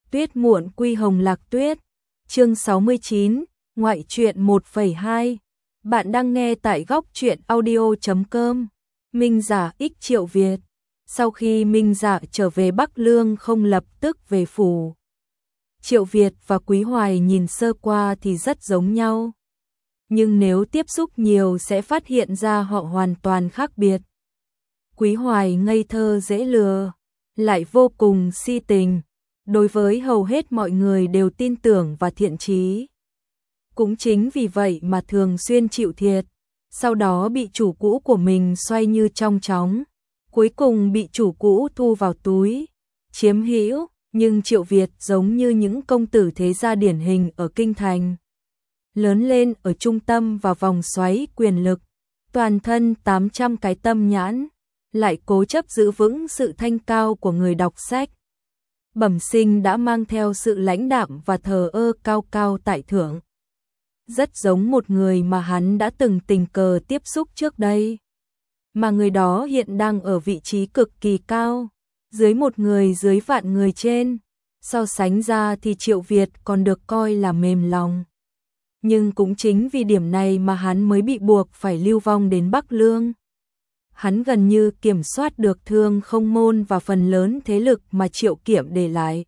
Tuyết muộn quy hồng lạc tuyết. Chương 69, ngoại truyện 1,2. Bạn đang nghe tại góc truyện audio.com. Minh Giả ích Triệu Việt. Sau khi Minh Giả trở về Bắc Lương không lập tức về phủ. Triệu Việt và Quý Hoài nhìn sơ qua thì rất giống nhau. Nhưng nếu tiếp xúc nhiều sẽ phát hiện ra họ hoàn toàn khác biệt. Quý Hoài ngây thơ dễ lừa, lại vô cùng si tình. Đối với hầu hết mọi người đều tin tưởng và thiện chí. Cũng chính vì vậy mà thường xuyên chịu thiệt, sau đó bị chủ cũ của mình xoay như trong chóng, cuối cùng bị chủ cũ thu vào túi, chiếm hữu. Nhưng Triệu Việt giống như những công tử thế gia điển hình ở kinh thành, lớn lên ở trung tâm và vòng xoáy quyền lực, toàn thân 800 cái tâm nhãn, lại cố chấp giữ vững sự thanh cao của người đọc sách. Bẩm sinh đã mang theo sự lãnh đạm và thờ ơ cao cao tại thượng. Rất giống một người mà hắn đã từng tình cờ tiếp xúc trước đây. Mà người đó hiện đang ở vị trí cực kỳ cao, dưới một người dưới vạn người trên. So sánh ra thì Triệu Việt còn được coi là mềm lòng. Nhưng cũng chính vì điểm này mà hắn mới bị buộc phải lưu vong đến Bắc Lương. Hắn gần như kiểm soát được Thương Không Môn và phần lớn thế lực mà Triệu Kiểm để lại.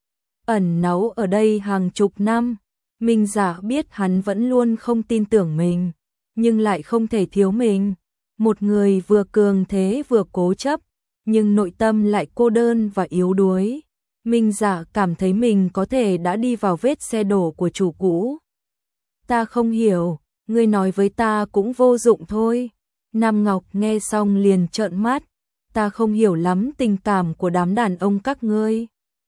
Ẩn náu ở đây hàng chục năm, Minh Giả biết hắn vẫn luôn không tin tưởng mình, nhưng lại không thể thiếu mình. Một người vừa cường thế vừa cố chấp, nhưng nội tâm lại cô đơn và yếu đuối. Minh Giả cảm thấy mình có thể đã đi vào vết xe đổ của chủ cũ. Ta không hiểu, ngươi nói với ta cũng vô dụng thôi. Nam Ngọc nghe xong liền trợn mắt, ta không hiểu lắm tình cảm của đám đàn ông các ngươi.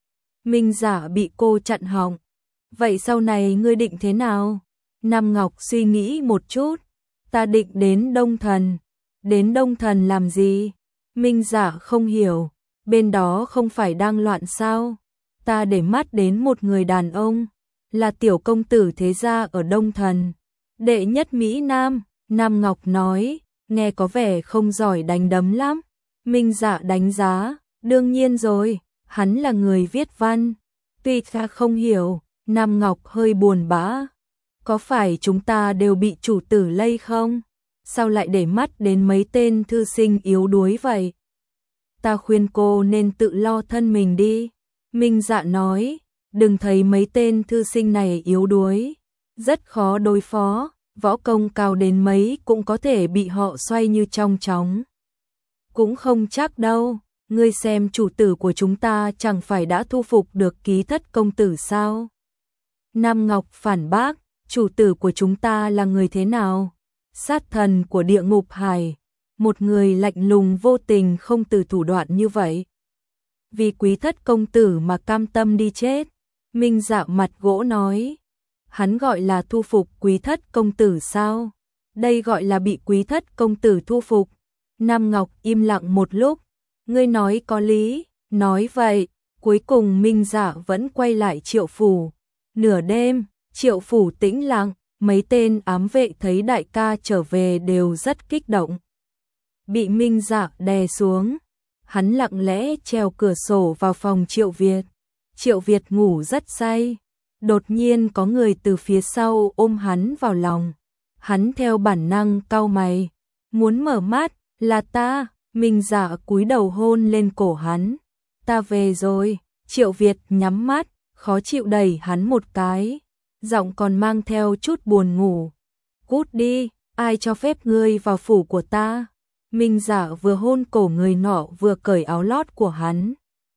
Minh Giả bị cô chặn họng. Vậy sau này ngươi định thế nào? Nam Ngọc suy nghĩ một chút, ta định đến Đông Thần. Đến Đông Thần làm gì? Minh Giả không hiểu, bên đó không phải đang loạn sao? Ta để mắt đến một người đàn ông, là tiểu công tử thế gia ở Đông Thần, đệ nhất Mỹ Nam. Nam Ngọc nói, nghe có vẻ không giỏi đánh đấm lắm. Minh Giả đánh giá, đương nhiên rồi, hắn là người viết văn. Tuy ta không hiểu, Nam Ngọc hơi buồn bã. Có phải chúng ta đều bị chủ tử lây không? Sao lại để mắt đến mấy tên thư sinh yếu đuối vậy? Ta khuyên cô nên tự lo thân mình đi. Minh Dạ nói, đừng thấy mấy tên thư sinh này yếu đuối, rất khó đối phó, võ công cao đến mấy cũng có thể bị họ xoay như trong chóng. Cũng không chắc đâu, ngươi xem chủ tử của chúng ta chẳng phải đã thu phục được Ký Thất công tử sao? Nam Ngọc phản bác, chủ tử của chúng ta là người thế nào? Sát thần của địa ngục hải, một người lạnh lùng vô tình không từ thủ đoạn như vậy. Vì Quý Thất công tử mà cam tâm đi chết. Minh Dạ mặt gỗ nói, hắn gọi là thu phục Quý Thất công tử sao? Đây gọi là bị Quý Thất công tử thu phục. Nam Ngọc im lặng một lúc, ngươi nói có lý, nói vậy. Cuối cùng Minh Dạ vẫn quay lại Triệu phủ. Nửa đêm, Triệu phủ tĩnh lặng, mấy tên ám vệ thấy đại ca trở về đều rất kích động. Bị Minh Dạ đè xuống, hắn lặng lẽ trèo cửa sổ vào phòng Triệu Việt. Triệu Việt ngủ rất say, đột nhiên có người từ phía sau ôm hắn vào lòng. Hắn theo bản năng cau mày, muốn mở mắt, là ta. Minh Dạ cúi đầu hôn lên cổ hắn. Ta về rồi. Triệu Việt nhắm mắt, khó chịu đẩy hắn một cái, giọng còn mang theo chút buồn ngủ. Cút đi, ai cho phép ngươi vào phủ của ta? Minh Dạ vừa hôn cổ người nọ vừa cởi áo lót của hắn.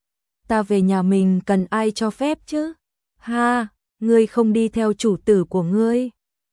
Ta về nhà mình cần ai cho phép chứ? Ha, ngươi không đi theo chủ tử của ngươi?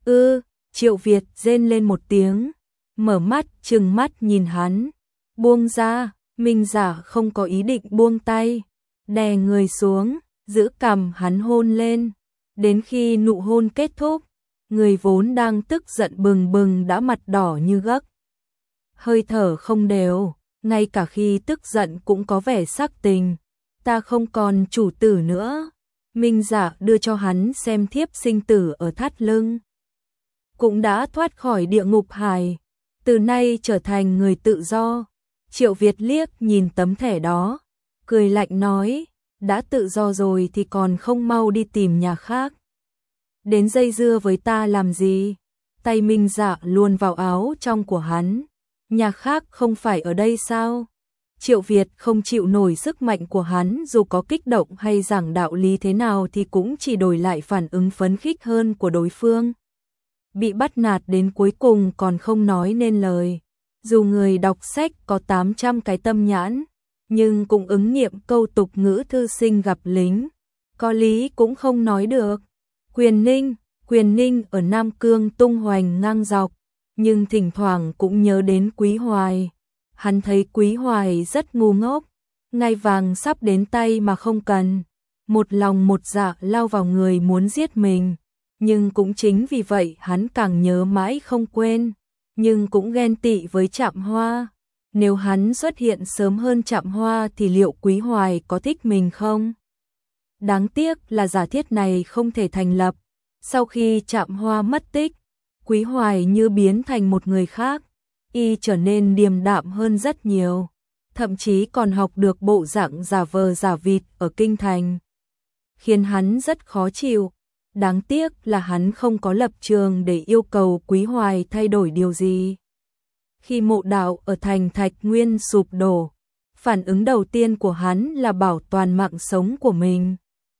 Triệu Việt rên lên một tiếng, mở mắt trừng mắt nhìn hắn. Buông ra. Minh Dạ không có ý định buông tay, đè người xuống, giữ cằm hắn hôn lên. Đến khi nụ hôn kết thúc, người vốn đang tức giận bừng bừng đã mặt đỏ như gấc, hơi thở không đều, ngay cả khi tức giận cũng có vẻ sắc tình. Ta không còn chủ tử nữa. Minh Dạ đưa cho hắn xem thiếp sinh tử ở thắt lưng. Cũng đã thoát khỏi địa ngục hải, từ nay trở thành người tự do. Triệu Việt liếc nhìn tấm thẻ đó, cười lạnh nói, đã tự do rồi thì còn không mau đi tìm nhà khác. Đến dây dưa với ta làm gì? Tay Minh Dạ luồn vào áo trong của hắn. Nhà khác không phải ở đây sao? Triệu Việt không chịu nổi sức mạnh của hắn, dù có kích động hay giảng đạo lý thế nào thì cũng chỉ đổi lại phản ứng phấn khích hơn của đối phương. Bị bắt nạt đến cuối cùng còn không nói nên lời. Dù người đọc sách có 800 cái tâm nhãn, nhưng cũng ứng nghiệm câu tục ngữ thư sinh gặp lính. Có lý cũng không nói được. Quyền Ninh ở Nam Cương tung hoành ngang dọc, nhưng thỉnh thoảng cũng nhớ đến Quý Hoài. Hắn thấy Quý Hoài rất ngu ngốc, ngai vàng sắp đến tay mà không cần. Một lòng một dạ lao vào người muốn giết mình. Nhưng cũng chính vì vậy hắn càng nhớ mãi không quên, nhưng cũng ghen tị với Trạm Hoa. Nếu hắn xuất hiện sớm hơn Trạm Hoa thì liệu Quý Hoài có thích mình không? Đáng tiếc là giả thiết này không thể thành lập. Sau khi Trạm Hoa mất tích, Quý Hoài như biến thành một người khác, y trở nên điềm đạm hơn rất nhiều, thậm chí còn học được bộ dạng giả vờ giả vịt ở kinh thành, khiến hắn rất khó chịu. Đáng tiếc là hắn không có lập trường để yêu cầu Quý Hoài thay đổi điều gì. Khi mộ đạo ở thành Thạch Nguyên sụp đổ, phản ứng đầu tiên của hắn là bảo toàn mạng sống của mình.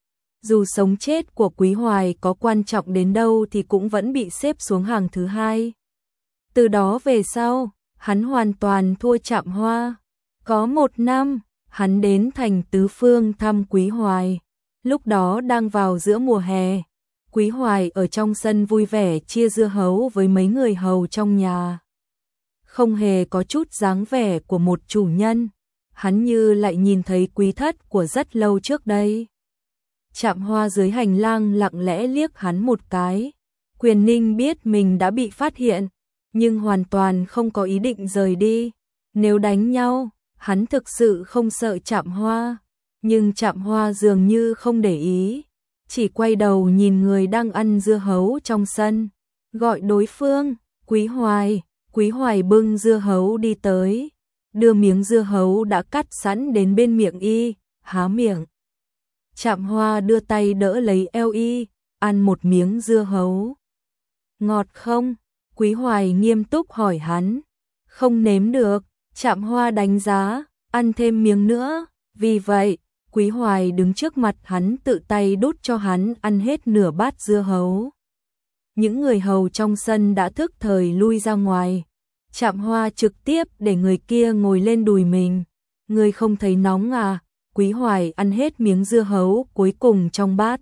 Dù sống chết của Quý Hoài có quan trọng đến đâu thì cũng vẫn bị xếp xuống hàng thứ hai. Từ đó về sau, hắn hoàn toàn thua Trạm Hoa. Có một năm, hắn đến thành Tứ Phương thăm Quý Hoài. Lúc đó đang vào giữa mùa hè. Quý Hoài ở trong sân vui vẻ chia dưa hấu với mấy người hầu trong nhà. Không hề có chút dáng vẻ của một chủ nhân. Hắn như lại nhìn thấy quý thất của rất lâu trước đây. Trạm Hoa dưới hành lang lặng lẽ liếc hắn một cái. Quyền Ninh biết mình đã bị phát hiện, nhưng hoàn toàn không có ý định rời đi. Nếu đánh nhau, hắn thực sự không sợ Trạm Hoa. Nhưng Trạm Hoa dường như không để ý, chỉ quay đầu nhìn người đang ăn dưa hấu trong sân, gọi đối phương, Quý Hoài. Quý Hoài bưng dưa hấu đi tới, đưa miếng dưa hấu đã cắt sẵn đến bên miệng y, há miệng. Trạm Hoa đưa tay đỡ lấy eo y, ăn một miếng dưa hấu. Ngọt không? Quý Hoài nghiêm túc hỏi hắn. Không nếm được, Trạm Hoa đánh giá, ăn thêm miếng nữa. Vì vậy, Quý Hoài đứng trước mặt hắn tự tay đút cho hắn ăn hết nửa bát dưa hấu. Những người hầu trong sân đã thức thời lui ra ngoài. Trạm Hoa trực tiếp để người kia ngồi lên đùi mình. Người không thấy nóng à? Quý Hoài ăn hết miếng dưa hấu cuối cùng trong bát.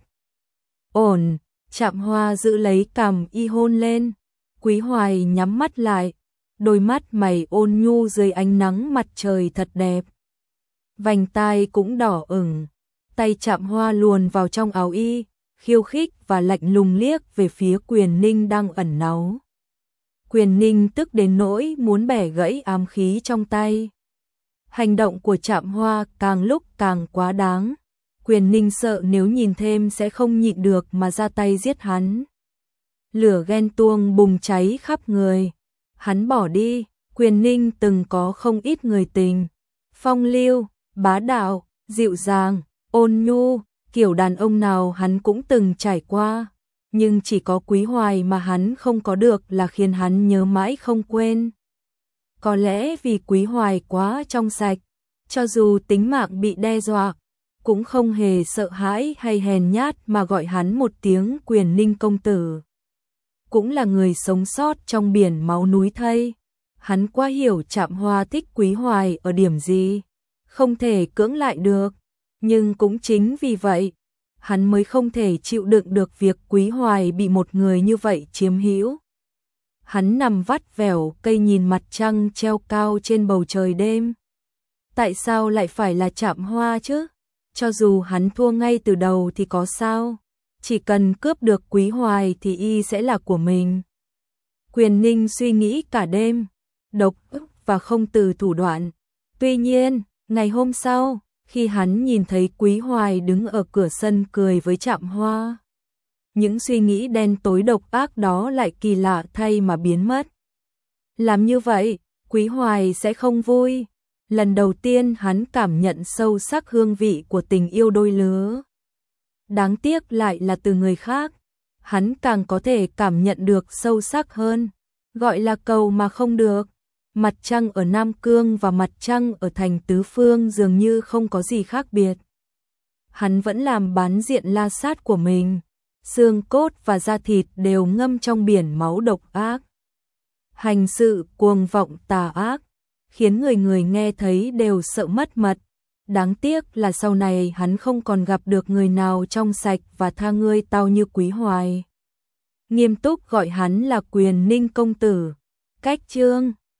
Ổn, Trạm Hoa giữ lấy cằm y hôn lên. Quý Hoài nhắm mắt lại, đôi mắt mày ôn nhu dưới ánh nắng mặt trời thật đẹp. Vành tai cũng đỏ ửng, tay Trạm Hoa luồn vào trong áo y, khiêu khích và lạnh lùng liếc về phía Quyền Ninh đang ẩn náu. Quyền Ninh tức đến nỗi muốn bẻ gãy ám khí trong tay. Hành động của Trạm Hoa càng lúc càng quá đáng. Quyền Ninh sợ nếu nhìn thêm sẽ không nhịn được mà ra tay giết hắn. Lửa ghen tuông bùng cháy khắp người. Hắn bỏ đi. Quyền Ninh từng có không ít người tình. Phong lưu, bá đạo, dịu dàng, ôn nhu, kiểu đàn ông nào hắn cũng từng trải qua. Nhưng chỉ có Quý Hoài mà hắn không có được là khiến hắn nhớ mãi không quên. Có lẽ vì Quý Hoài quá trong sạch, cho dù tính mạng bị đe dọa, cũng không hề sợ hãi hay hèn nhát mà gọi hắn một tiếng Quyền Ninh công tử. Cũng là người sống sót trong biển máu núi thây. Hắn quá hiểu Trạm Hoa thích Quý Hoài ở điểm gì, không thể cưỡng lại được. Nhưng cũng chính vì vậy, hắn mới không thể chịu đựng được việc Quý Hoài bị một người như vậy chiếm hữu. Hắn nằm vắt vẻo cây nhìn mặt trăng treo cao trên bầu trời đêm. Tại sao lại phải là Trạm Hoa chứ? Cho dù hắn thua ngay từ đầu thì có sao? Chỉ cần cướp được Quý Hoài thì y sẽ là của mình. Quyền Ninh suy nghĩ cả đêm, độc ức và không từ thủ đoạn. Tuy nhiên, ngày hôm sau, khi hắn nhìn thấy Quý Hoài đứng ở cửa sân cười với Trạm Hoa, những suy nghĩ đen tối độc ác đó lại kỳ lạ thay mà biến mất. Làm như vậy, Quý Hoài sẽ không vui. Lần đầu tiên hắn cảm nhận sâu sắc hương vị của tình yêu đôi lứa. Đáng tiếc lại là từ người khác, hắn càng có thể cảm nhận được sâu sắc hơn. Gọi là cầu mà không được. Mặt trăng ở Nam Cương và mặt trăng ở thành Tứ Phương dường như không có gì khác biệt. Hắn vẫn làm bán diện la sát của mình, xương cốt và da thịt đều ngâm trong biển máu độc ác. Hành sự cuồng vọng tà ác, khiến người người nghe thấy đều sợ mất mật. Đáng tiếc là sau này hắn không còn gặp được người nào trong sạch và tha ngươi tao như Quý Hoài. Nghiêm túc gọi hắn là Quyền Ninh công tử. Cách chương